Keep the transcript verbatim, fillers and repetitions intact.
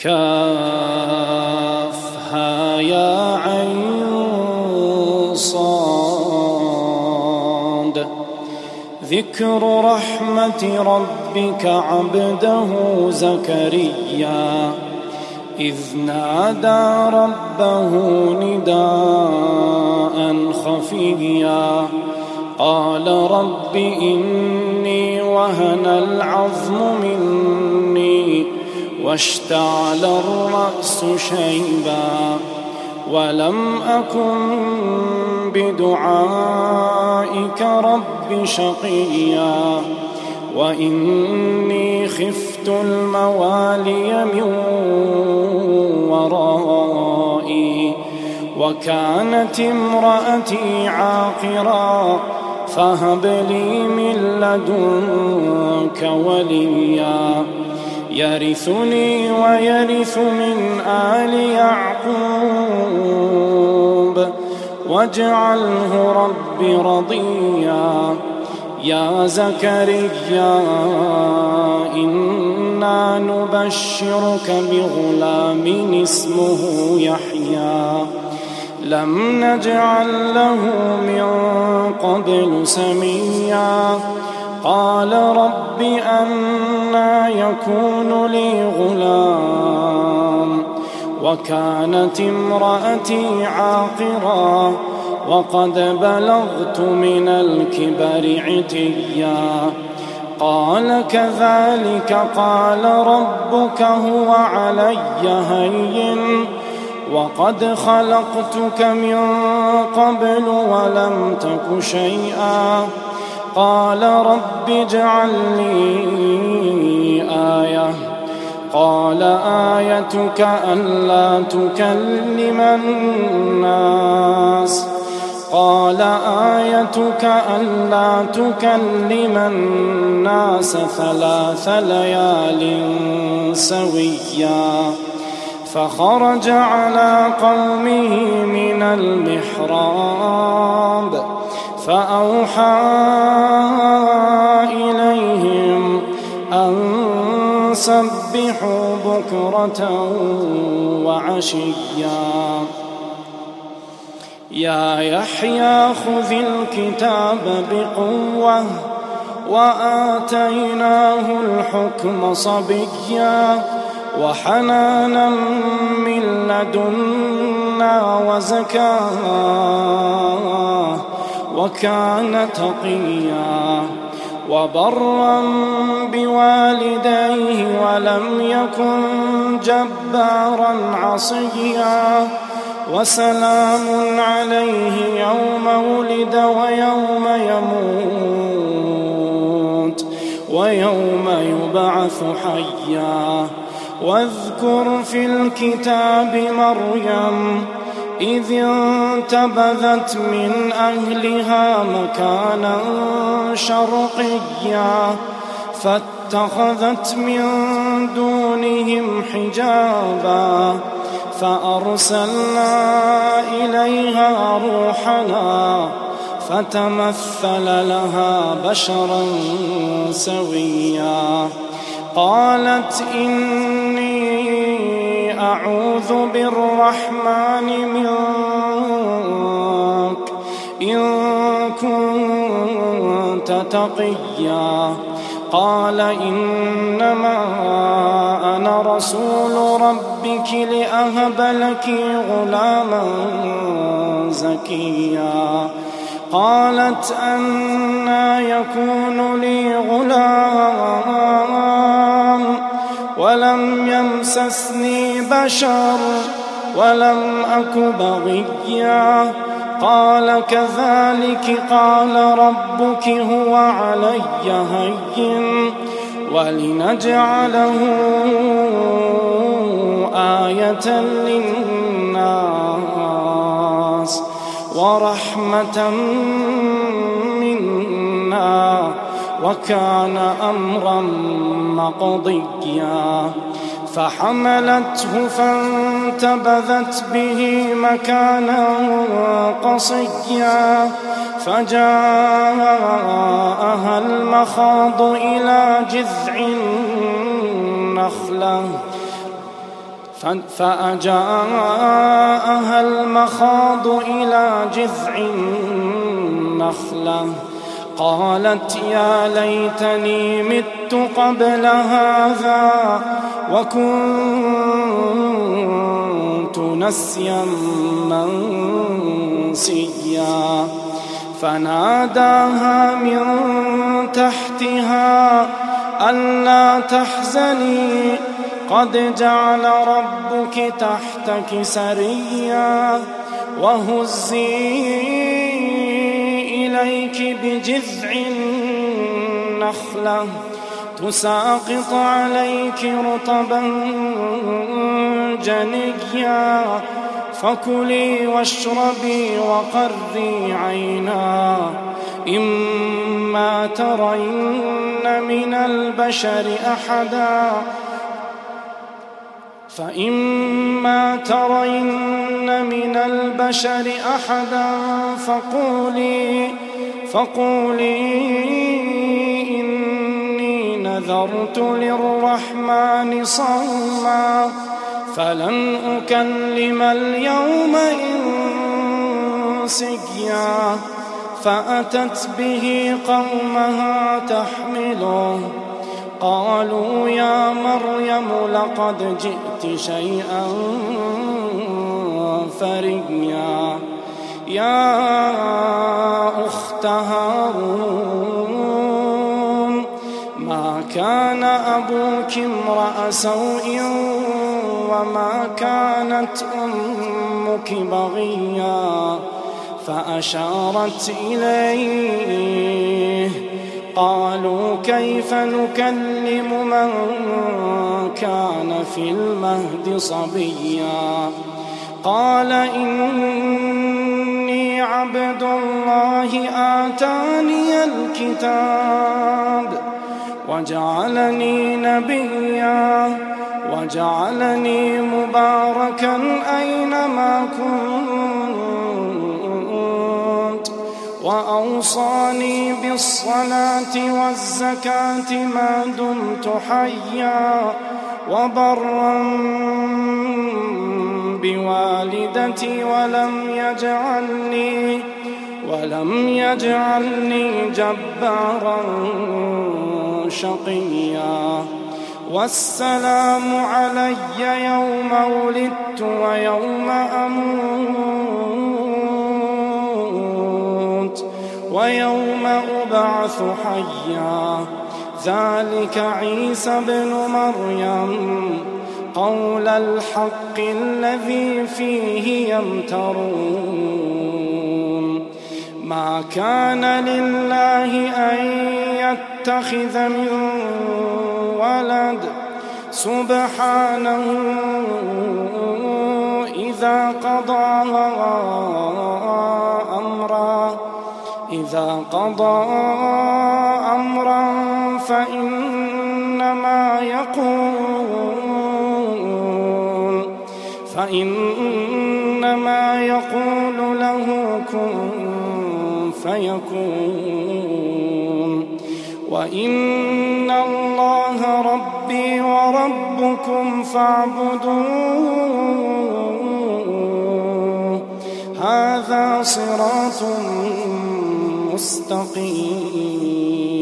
كافها يا عين صاد. ذكر رحمة ربك عبده زكريا إذ نادى ربه نداء خفيا قال رب إني وهن العظم مني واشتعل الرأس شيبا ولم أكن بدعائك رب شقيا وإني خفت الموالي من ورائي وكانت امرأتي عاقرا فهب لي من لدنك وليا يرثني ويرث من آل يعقوب واجعله رب رضيا. يا زكريا إنا نبشرك بغلام اسمه يحيى لم نجعل له من قبل سميا قال رب أنى يكون لي غلام وكانت امرأتي عاقرا وقد بلغت من الكبر عتيا قال كذلك قال ربك هو علي هين وقد خلقتك من قبل ولم تك شيئا قال رب اجعل لي آية قال آيتك ألا تكلم الناس قال آيتك ألا تكلم الناس ثلاث ليال سويا فخرج على قومه من المحراب فأوحى إليهم أن سبحوا بكرة وعشيا. يا يحيى خذ الكتاب بقوة وآتيناه الحكم صبيا وحنانا من لدنا وزكاة وكان تقيا وبرا بوالديه ولم يكن جبارا عصيا وسلام عليه يوم ولد ويوم يموت ويوم يبعث حيا. واذكر في الكتاب مريم إذ انتبذت من أهلها مكانا شرقيا فاتخذت من دونهم حجابا فأرسلنا إليها روحنا فتمثل لها بشرا سويا قالت إني أعوذ بالرحمن منك إن كنت تقيا قال إنما أنا رسول ربك لأهب لك غلاما زكيا قالت أنى يكون لي غلام ولم يمسسني بشر ولم أك بغيا قال كذلك قال ربك هو علي هين ولنجعله آية للناس ورحمة منا وكان أمرا مقضيا فحملته فانتبذت به مكانا قصيا فجاءها المخاض إلى جذع النخلة فأجاءها المخاض إلى جذع النخلة قالت يا ليتني مت قبل هذا وكنت نسيا منسيا فناداها من تحتها ألا تحزني قد جعل ربك تحتك سريا وهزي إليك بجذع النخلة تساقط عليك رطبا جنيا فكلي واشربي وقري عينا إما ترين من البشر أحدا فإما ترين من البشر أحدا فقولي فقولي إني نذرت للرحمن صوما فلن أكلم اليوم إنسيا فأتت به قومها تحمله قالوا يا مريم لقد جئت شيئا فريا يا أخت هارون ما كان أبوك امرأ سوء وما كانت أمك بغيا فأشارت إليه قالوا كيف نكلم من كان في المهد صبيا قال إني عبد الله آتاني الكتاب وجعلني نبيا وجعلني مباركا أينما كنت وأوصاني بالصلاة والزكاة ما دمت حيا وبرا بوالدتي ولم يجعلني ولم يجعلني جبارا شقيا والسلام علي يوم ولدت ويوم أموت ويوم أبعث حيا ذلك عيسى بن مريم قول الحق الذي فيه يمترون ما كان لله أن يتخذ من ولد سبحانه إذا قضى أمرا إذا قضى أمرا فإنما يقول فإنما يقول له كن فيكون وإن الله ربي وربكم فاعبدوه هذا صراط مستقيم.